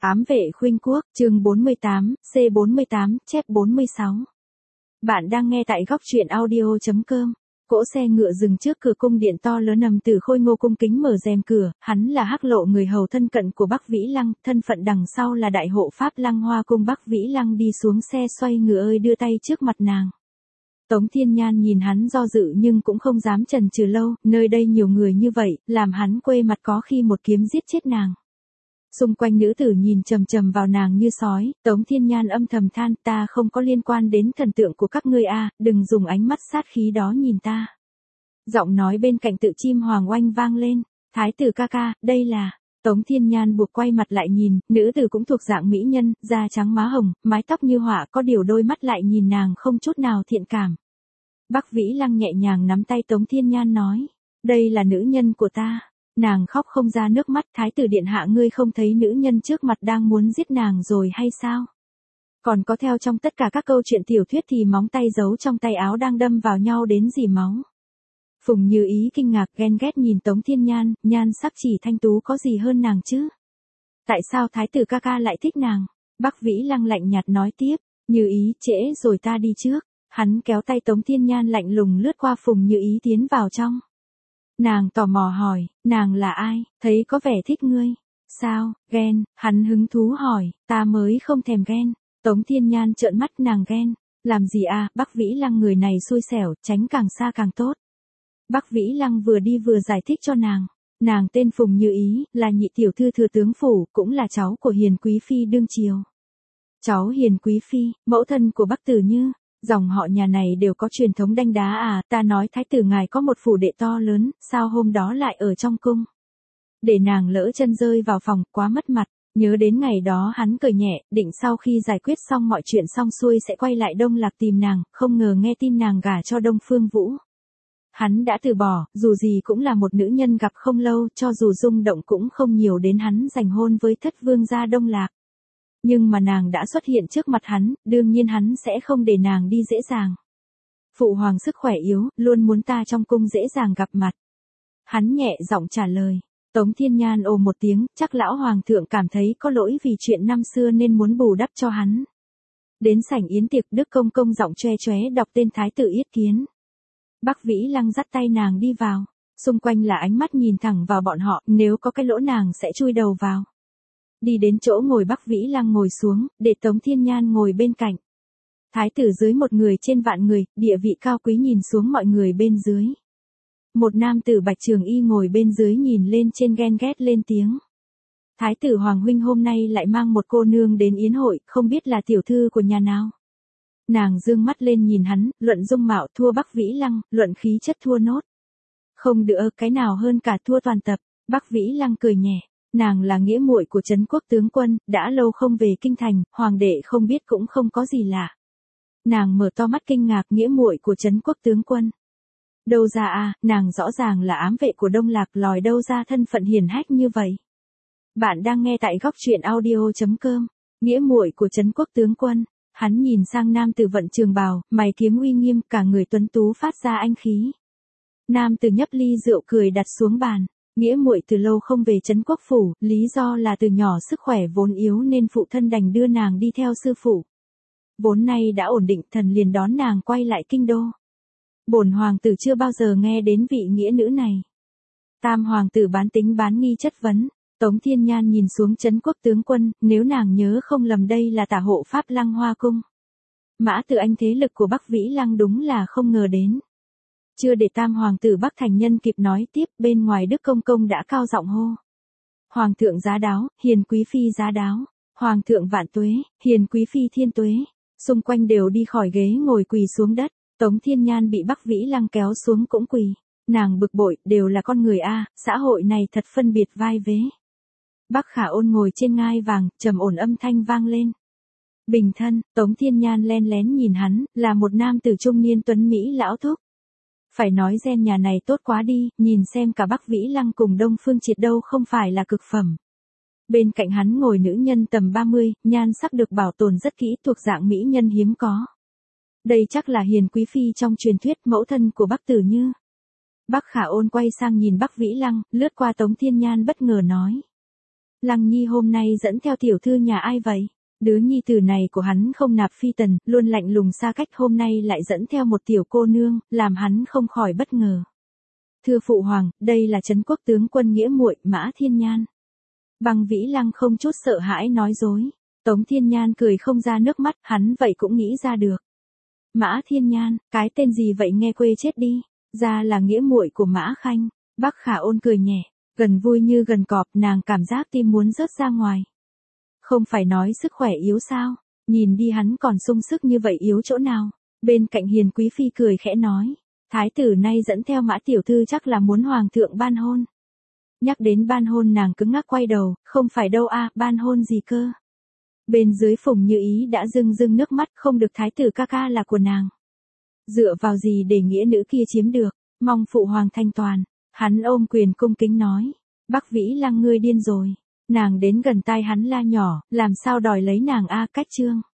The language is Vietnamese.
Ám vệ khuynh quốc, chương 48, C48, chép 46. Bạn đang nghe tại góc truyện audio.com. Cỗ xe ngựa dừng trước cửa cung điện to lớn nằm Từ Khôi Ngô cung kính mở rèm cửa, hắn là Hắc Lộ, người hầu thân cận của Bắc Vĩ Lăng, thân phận đằng sau là đại hộ pháp Lăng Hoa cung. Bắc Vĩ Lăng đi xuống xe xoay ngựa ơi đưa tay trước mặt nàng. Tống Thiên Nhan nhìn hắn do dự nhưng cũng không dám chần chừ lâu, nơi đây nhiều người như vậy, làm hắn quê mặt có khi một kiếm giết chết nàng. Xung quanh nữ tử nhìn chằm chằm vào nàng như sói, Tống Thiên Nhan âm thầm than, ta không có liên quan đến thần tượng của các ngươi a, đừng dùng ánh mắt sát khí đó nhìn ta. Giọng nói bên cạnh Tự Chim Hoàng Oanh vang lên, thái tử ca ca, đây là... Tống Thiên Nhan buộc quay mặt lại nhìn, nữ tử cũng thuộc dạng mỹ nhân, da trắng má hồng, mái tóc như họa, có điều đôi mắt lại nhìn nàng không chút nào thiện cảm. Bắc Vĩ Lăng nhẹ nhàng nắm tay Tống Thiên Nhan nói, đây là nữ nhân của ta. Nàng khóc không ra nước mắt, thái tử điện hạ, ngươi không thấy nữ nhân trước mặt đang muốn giết nàng rồi hay sao? Còn có theo trong tất cả các câu chuyện tiểu thuyết thì móng tay giấu trong tay áo đang đâm vào nhau đến rỉ máu. Phùng Như Ý kinh ngạc ghen ghét nhìn Tống Thiên Nhan, nhan sắc chỉ thanh tú có gì hơn nàng chứ? Tại sao thái tử ca ca lại thích nàng? Bắc Vĩ Lăng lạnh nhạt nói tiếp, Như Ý trễ rồi ta đi trước. Hắn kéo tay Tống Thiên Nhan lạnh lùng lướt qua Phùng Như Ý tiến vào trong. Nàng tò mò hỏi, nàng là ai, thấy có vẻ thích ngươi. Sao, ghen, hắn hứng thú hỏi, ta mới không thèm ghen. Tống Thiên Nhan trợn mắt, nàng ghen. Làm gì à, Bắc Vĩ Lăng người này xui xẻo, tránh càng xa càng tốt. Bắc Vĩ Lăng vừa đi vừa giải thích cho nàng. Nàng tên Phùng Như Ý, là nhị tiểu thư thừa tướng phủ, cũng là cháu của Hiền Quý Phi đương triều. Cháu Hiền Quý Phi, mẫu thân của Bắc Tử Như. Dòng họ nhà này đều có truyền thống đanh đá à, ta nói thái tử ngài có một phủ đệ to lớn, sao hôm đó lại ở trong cung. Để nàng lỡ chân rơi vào phòng, quá mất mặt. Nhớ đến ngày đó hắn cười nhẹ, định sau khi giải quyết xong mọi chuyện xong xuôi sẽ quay lại Đông Lạc tìm nàng, không ngờ nghe tin nàng gả cho Đông Phương Vũ. Hắn đã từ bỏ, dù gì cũng là một nữ nhân gặp không lâu, cho dù rung động cũng không nhiều đến hắn giành hôn với thất vương gia Đông Lạc. Nhưng mà nàng đã xuất hiện trước mặt hắn, đương nhiên hắn sẽ không để nàng đi dễ dàng. Phụ hoàng sức khỏe yếu, luôn muốn ta trong cung dễ dàng gặp mặt. Hắn nhẹ giọng trả lời. Tống Thiên Nhan ồ một tiếng, chắc lão hoàng thượng cảm thấy có lỗi vì chuyện năm xưa nên muốn bù đắp cho hắn. Đến sảnh yến tiệc, Đức Công Công giọng choe choé đọc tên thái tử Yết Kiến. Bắc Vĩ Lăng dắt tay nàng đi vào. Xung quanh là ánh mắt nhìn thẳng vào bọn họ, nếu có cái lỗ nàng sẽ chui đầu vào. Đi đến chỗ ngồi, Bắc Vĩ Lăng ngồi xuống, để Tống Thiên Nhan ngồi bên cạnh. Thái tử dưới một người trên vạn người, địa vị cao quý nhìn xuống mọi người bên dưới. Một nam tử bạch trường y ngồi bên dưới nhìn lên trên ghen ghét lên tiếng. Thái tử Hoàng huynh hôm nay lại mang một cô nương đến yến hội, không biết là tiểu thư của nhà nào. Nàng dương mắt lên nhìn hắn, luận dung mạo thua Bắc Vĩ Lăng, luận khí chất thua nốt. Không đỡ cái nào hơn cả, thua toàn tập. Bắc Vĩ Lăng cười nhẹ. Nàng là nghĩa muội của Trấn Quốc tướng quân, đã lâu không về kinh thành, hoàng đệ không biết cũng không có gì lạ. Nàng mở to mắt kinh ngạc, nghĩa muội của Trấn Quốc tướng quân. Đâu ra à, nàng rõ ràng là ám vệ của Đông Lạc, lòi đâu ra thân phận hiển hách như vậy. Bạn đang nghe tại góc truyện audio.com, nghĩa muội của Trấn Quốc tướng quân. Hắn nhìn sang nam tử vận trường bào, mày kiếm uy nghiêm, cả người tuấn tú phát ra anh khí. Nam tử nhấp ly rượu cười đặt xuống bàn. Nghĩa muội từ lâu không về Trấn Quốc phủ, lý do là từ nhỏ sức khỏe vốn yếu nên phụ thân đành đưa nàng đi theo sư phụ. Vốn nay đã ổn định, thần liền đón nàng quay lại kinh đô. Bổn hoàng tử chưa bao giờ nghe đến vị nghĩa nữ này. Tam hoàng tử bán tính bán nghi chất vấn. Tống Thiên Nhan nhìn xuống Trấn Quốc tướng quân, nếu nàng nhớ không lầm đây là tả hộ pháp Lăng Hoa cung. Mã Từ Anh, thế lực của Bắc Vĩ Lăng đúng là không ngờ đến. Chưa để tam hoàng tử Bắc Thành Nhân kịp nói tiếp, bên ngoài Đức Công Công đã cao giọng hô. Hoàng thượng giá đáo, Hiền Quý Phi giá đáo. Hoàng thượng vạn tuế, Hiền Quý Phi thiên tuế. Xung quanh đều đi khỏi ghế ngồi quỳ xuống đất. Tống Thiên Nhan bị Bắc Vĩ Lăng kéo xuống cũng quỳ. Nàng bực bội, đều là con người a, xã hội này thật phân biệt vai vế. Bắc Khả Ôn ngồi trên ngai vàng, trầm ổn âm thanh vang lên. Bình thân, Tống Thiên Nhan len lén nhìn hắn, là một nam tử trung niên tuấn Mỹ lão thúc. Phải nói gen nhà này tốt quá đi, nhìn xem cả Bắc Vĩ Lăng cùng Đông Phương Triệt đâu không phải là cực phẩm. Bên cạnh hắn ngồi nữ nhân tầm 30, nhan sắc được bảo tồn rất kỹ, thuộc dạng mỹ nhân hiếm có. Đây chắc là Hiền Quý Phi trong truyền thuyết, mẫu thân của Bắc Tử Như. Bắc Khả Ôn quay sang nhìn Bắc Vĩ Lăng, lướt qua Tống Thiên Nhan bất ngờ nói. Lăng Nhi hôm nay dẫn theo tiểu thư nhà ai vậy? Đứa nhi tử này của hắn không nạp phi tần, luôn lạnh lùng xa cách, hôm nay lại dẫn theo một tiểu cô nương, làm hắn không khỏi bất ngờ. Thưa phụ hoàng, đây là Trấn Quốc tướng quân nghĩa muội Mã Thiên Nhan. Băng Vĩ Lăng không chút sợ hãi nói dối. Tống Thiên Nhan cười không ra nước mắt, hắn vậy cũng nghĩ ra được. Mã Thiên Nhan, cái tên gì vậy nghe quê chết đi, ra là nghĩa muội của Mã Khanh. Bắc Khả Ôn cười nhẹ, gần vui như gần cọp, nàng cảm giác tim muốn rớt ra ngoài. Không phải nói sức khỏe yếu sao, nhìn đi hắn còn sung sức như vậy yếu chỗ nào. Bên cạnh Hiền Quý Phi cười khẽ nói, thái tử nay dẫn theo Mã tiểu thư chắc là muốn hoàng thượng ban hôn. Nhắc đến ban hôn nàng cứng ngắc quay đầu, không phải đâu a, ban hôn gì cơ. Bên dưới Phùng Như Ý đã rưng rưng nước mắt, không được thái tử ca ca là của nàng. Dựa vào gì để nghĩa nữ kia chiếm được, mong phụ hoàng thanh toàn. Hắn ôm quyền cung kính nói, Bắc Vĩ Lăng ngươi điên rồi. Nàng đến gần tai hắn la nhỏ, làm sao đòi lấy nàng a, cách chương.